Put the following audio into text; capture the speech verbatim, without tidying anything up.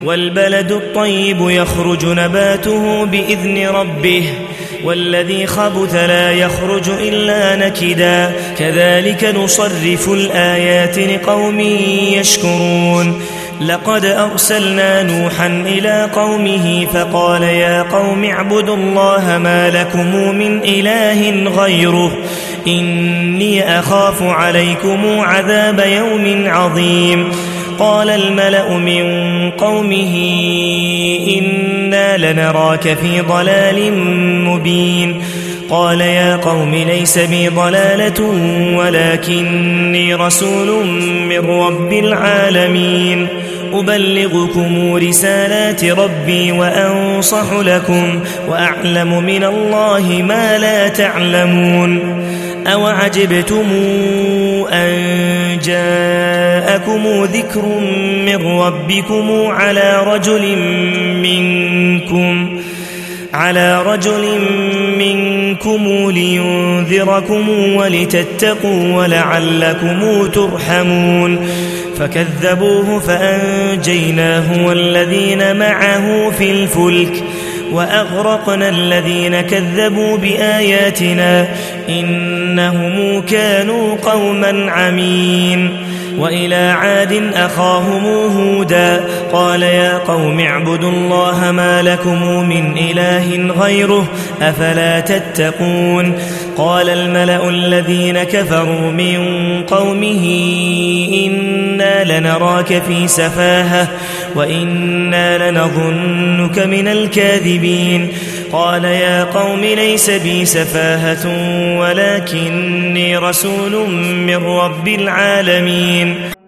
والبلد الطيب يخرج نباته بإذن ربه والذي خبث لا يخرج إلا نكدا كذلك نصرف الآيات لقوم يشكرون لقد أرسلنا نوحا إلى قومه فقال يا قوم اعبدوا الله ما لكم من إله غيره إني أخاف عليكم عذاب يوم عظيم قال الملأ من قومه إنا لنراك في ضلال مبين قال يا قوم ليس بي ضلالة ولكني رسول من رب العالمين أبلغكم رسالات ربي وأنصح لكم وأعلم من الله ما لا تعلمون أوعجبتم أن جاءكم ذكر من ربكم على رجل منكم على رجل منكم لينذركم ولتتقوا ولعلكم ترحمون فكذبوه فأنجيناه والذين معه في الفلك وأغرقنا الذين كذبوا بآياتنا إنهم كانوا قوما عمين وإلى عاد أخاهم هودا قال يا قوم اعبدوا الله ما لكم من إله غيره أفلا تتقون قال الملأ الذين كفروا من قومه إنا لنراك في سفاهة وإنا لنظنك من الكاذبين قال يا قوم ليس بي سفاهة ولكني رسول من رب العالمين